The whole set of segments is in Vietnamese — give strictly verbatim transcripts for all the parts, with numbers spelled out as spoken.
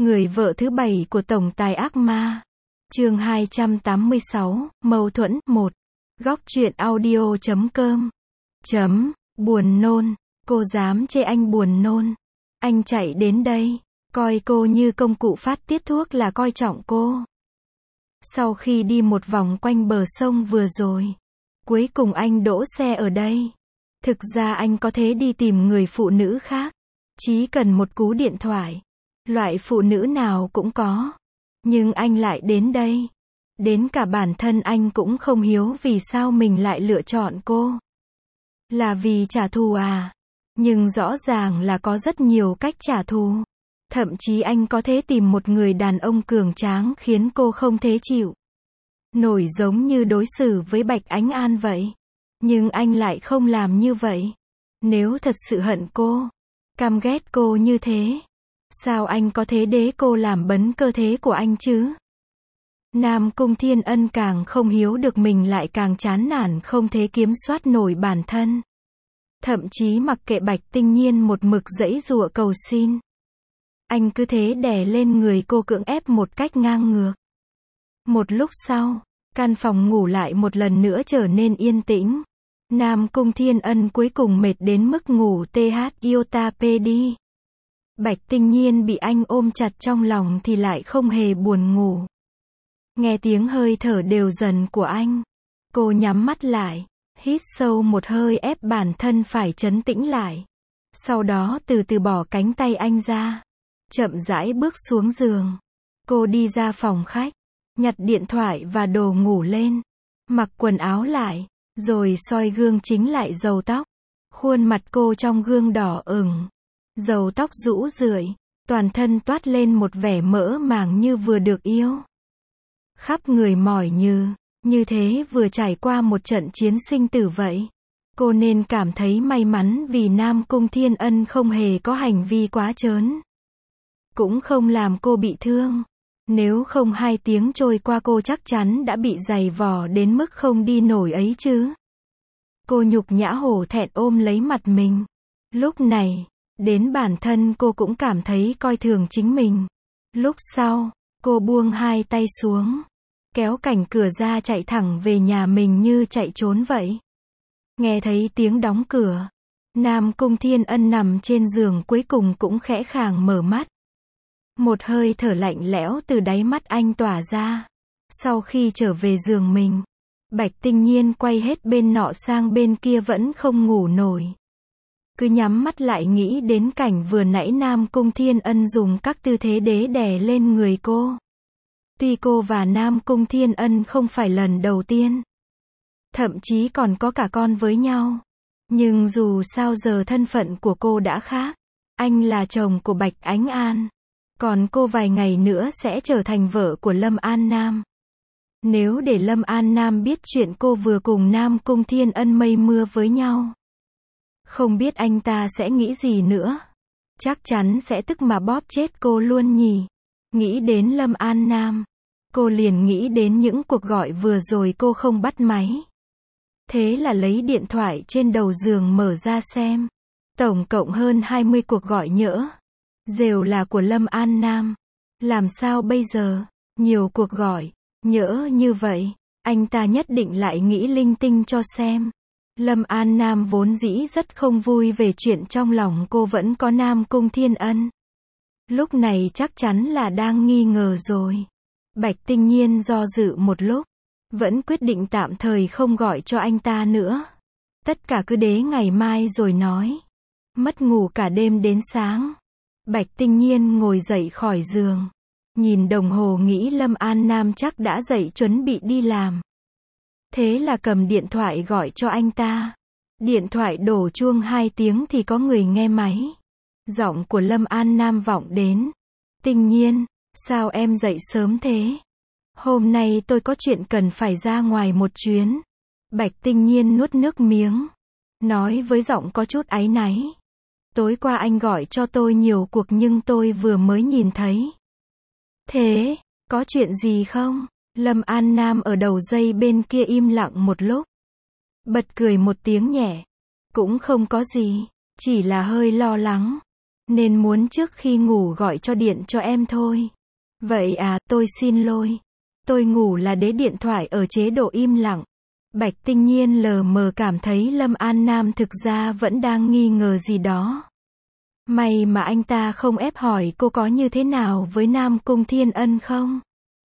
Người vợ thứ bảy của tổng tài ác ma. Chương hai trăm tám mươi sáu, mâu thuẫn, một. Góc truyện audio chấm com. Chấm, buồn nôn. Cô dám chê anh buồn nôn. Anh chạy đến đây, coi cô như công cụ phát tiết thuốc là coi trọng cô. Sau khi đi một vòng quanh bờ sông vừa rồi, cuối cùng anh đỗ xe ở đây. Thực ra anh có thể đi tìm người phụ nữ khác. Chỉ cần một cú điện thoại. Loại phụ nữ nào cũng có. Nhưng anh lại đến đây. Đến cả bản thân anh cũng không hiểu vì sao mình lại lựa chọn cô. Là vì trả thù à? Nhưng rõ ràng là có rất nhiều cách trả thù. Thậm chí anh có thể tìm một người đàn ông cường tráng khiến cô không thể chịu nổi, giống như đối xử với Bạch Ánh An vậy. Nhưng anh lại không làm như vậy. Nếu thật sự hận cô, căm ghét cô như thế, sao anh có thể để cô làm bấn cơ thể của anh chứ? Nam Cung Thiên Ân càng không hiểu được mình lại càng chán nản không thể kiểm soát nổi bản thân. Thậm chí mặc kệ Bạch Tinh Nhiên một mực giãy giụa cầu xin. Anh cứ thế đè lên người cô cưỡng ép một cách ngang ngược. Một lúc sau, căn phòng ngủ lại một lần nữa trở nên yên tĩnh. Nam Cung Thiên Ân cuối cùng mệt đến mức ngủ tht iota pd. Bạch Tinh Nhiên bị anh ôm chặt trong lòng thì lại không hề buồn ngủ. Nghe tiếng hơi thở đều dần của anh, cô nhắm mắt lại, hít sâu một hơi ép bản thân phải trấn tĩnh lại. Sau đó từ từ bỏ cánh tay anh ra, chậm rãi bước xuống giường. Cô đi ra phòng khách, nhặt điện thoại và đồ ngủ lên, mặc quần áo lại, rồi soi gương chính lại râu tóc. Khuôn mặt cô trong gương đỏ ửng, râu tóc rũ rượi, toàn thân toát lên một vẻ mỡ màng như vừa được yêu. Khắp người mỏi như, như thế vừa trải qua một trận chiến sinh tử vậy. Cô nên cảm thấy may mắn vì Nam Cung Thiên Ân không hề có hành vi quá trớn. Cũng không làm cô bị thương. Nếu không hai tiếng trôi qua cô chắc chắn đã bị giày vò đến mức không đi nổi ấy chứ. Cô nhục nhã hổ thẹn ôm lấy mặt mình. Lúc này, đến bản thân cô cũng cảm thấy coi thường chính mình. Lúc sau, cô buông hai tay xuống, kéo cảnh cửa ra chạy thẳng về nhà mình như chạy trốn vậy. Nghe thấy tiếng đóng cửa, Nam Cung Thiên Ân nằm trên giường cuối cùng cũng khẽ khàng mở mắt. Một hơi thở lạnh lẽo từ đáy mắt anh tỏa ra. Sau khi trở về giường mình, Bạch Tinh Nhiên quay hết bên nọ sang bên kia vẫn không ngủ nổi. Cứ nhắm mắt lại nghĩ đến cảnh vừa nãy Nam Cung Thiên Ân dùng các tư thế đế đè lên người cô. Tuy cô và Nam Cung Thiên Ân không phải lần đầu tiên, thậm chí còn có cả con với nhau, nhưng dù sao giờ thân phận của cô đã khác. Anh là chồng của Bạch Ánh An, còn cô vài ngày nữa sẽ trở thành vợ của Lâm An Nam. Nếu để Lâm An Nam biết chuyện cô vừa cùng Nam Cung Thiên Ân mây mưa với nhau, không biết anh ta sẽ nghĩ gì nữa. Chắc chắn sẽ tức mà bóp chết cô luôn nhỉ. Nghĩ đến Lâm An Nam, cô liền nghĩ đến những cuộc gọi vừa rồi cô không bắt máy. Thế là lấy điện thoại trên đầu giường mở ra xem. Tổng cộng hơn hai mươi cuộc gọi nhỡ, đều là của Lâm An Nam. Làm sao bây giờ? Nhiều cuộc gọi nhỡ như vậy, anh ta nhất định lại nghĩ linh tinh cho xem. Lâm An Nam vốn dĩ rất không vui về chuyện trong lòng cô vẫn có Nam Cung Thiên Ân. Lúc này chắc chắn là đang nghi ngờ rồi. Bạch Tinh Nhiên do dự một lúc, vẫn quyết định tạm thời không gọi cho anh ta nữa. Tất cả cứ để ngày mai rồi nói. Mất ngủ cả đêm đến sáng, Bạch Tinh Nhiên ngồi dậy khỏi giường, nhìn đồng hồ nghĩ Lâm An Nam chắc đã dậy chuẩn bị đi làm. Thế là cầm điện thoại gọi cho anh ta. Điện thoại đổ chuông hai tiếng thì có người nghe máy. Giọng của Lâm An Nam vọng đến. Tinh Nhiên, sao em dậy sớm thế? Hôm nay tôi có chuyện cần phải ra ngoài một chuyến. Bạch Tinh Nhiên nuốt nước miếng, nói với giọng có chút áy náy. Tối qua anh gọi cho tôi nhiều cuộc nhưng tôi vừa mới nhìn thấy. Thế, có chuyện gì không? Lâm An Nam ở đầu dây bên kia im lặng một lúc. Bật cười một tiếng nhẹ. Cũng không có gì, chỉ là hơi lo lắng. nên muốn trước khi ngủ gọi cho điện cho em thôi. Vậy à, tôi xin lỗi. Tôi ngủ là để điện thoại ở chế độ im lặng. Bạch Tinh Nhiên lờ mờ cảm thấy Lâm An Nam thực ra vẫn đang nghi ngờ gì đó. May mà anh ta không ép hỏi cô có như thế nào với Nam Cung Thiên Ân không.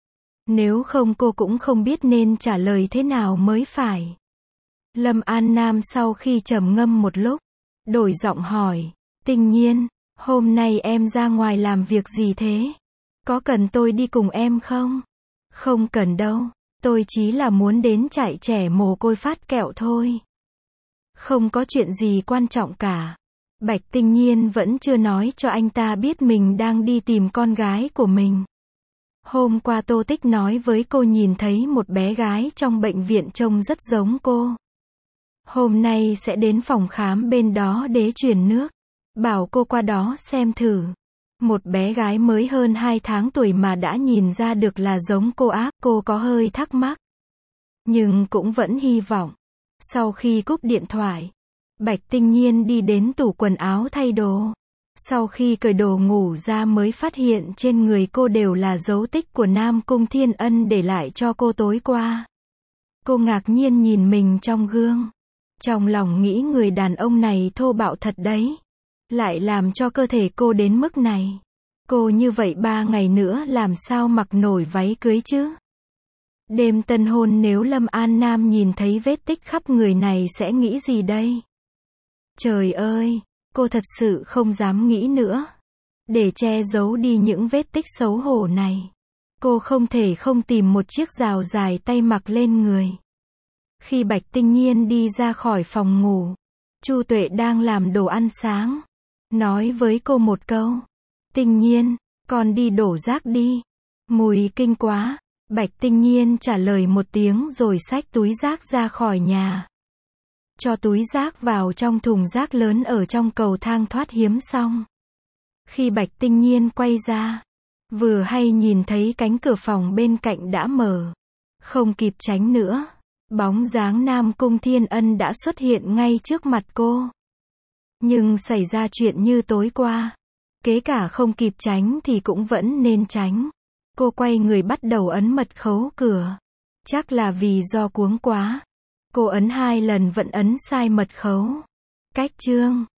Nếu không cô cũng không biết nên trả lời thế nào mới phải. Lâm An Nam sau khi trầm ngâm một lúc, đổi giọng hỏi, Tinh Nhiên, hôm nay em ra ngoài làm việc gì thế? Có cần tôi đi cùng em không? Không cần đâu, tôi chỉ là muốn đến trại trẻ mồ côi phát kẹo thôi. Không có chuyện gì quan trọng cả. Bạch Tinh Nhiên vẫn chưa nói cho anh ta biết mình đang đi tìm con gái của mình. Hôm qua Tô Tích nói với cô nhìn thấy một bé gái trong bệnh viện trông rất giống cô. Hôm nay sẽ đến phòng khám bên đó để truyền nước. Bảo cô qua đó xem thử. Một bé gái mới hơn hai tháng tuổi mà đã nhìn ra được là giống cô á, cô có hơi thắc mắc. Nhưng cũng vẫn hy vọng. Sau khi cúp điện thoại, Bạch Tinh Nhiên đi đến tủ quần áo thay đồ. Sau khi cởi đồ ngủ ra mới phát hiện trên người cô đều là dấu tích của Nam Cung Thiên Ân để lại cho cô tối qua. Cô ngạc nhiên nhìn mình trong gương. Trong lòng nghĩ người đàn ông này thô bạo thật đấy. Lại làm cho cơ thể cô đến mức này. Cô như vậy ba ngày nữa làm sao mặc nổi váy cưới chứ? Đêm tân hôn nếu Lâm An Nam nhìn thấy vết tích khắp người này sẽ nghĩ gì đây? Trời ơi, cô thật sự không dám nghĩ nữa. Để che giấu đi những vết tích xấu hổ này, cô không thể không tìm một chiếc rào dài tay mặc lên người. Khi Bạch Tinh Nhiên đi ra khỏi phòng ngủ, Chu Tuệ đang làm đồ ăn sáng. Nói với cô một câu. Tinh Nhiên, con đi đổ rác đi. Mùi kinh quá. Bạch Tinh Nhiên trả lời một tiếng rồi xách túi rác ra khỏi nhà. Cho túi rác vào trong thùng rác lớn ở trong cầu thang thoát hiếm xong. Khi Bạch Tinh Nhiên quay ra, vừa hay nhìn thấy cánh cửa phòng bên cạnh đã mở. Không kịp tránh nữa. Bóng dáng Nam Cung Thiên Ân đã xuất hiện ngay trước mặt cô. Nhưng xảy ra chuyện như tối qua. Kế cả không kịp tránh thì cũng vẫn nên tránh. Cô quay người bắt đầu ấn mật khấu cửa. Chắc là vì do cuống quá. Cô ấn hai lần vẫn ấn sai mật khấu. Cách chương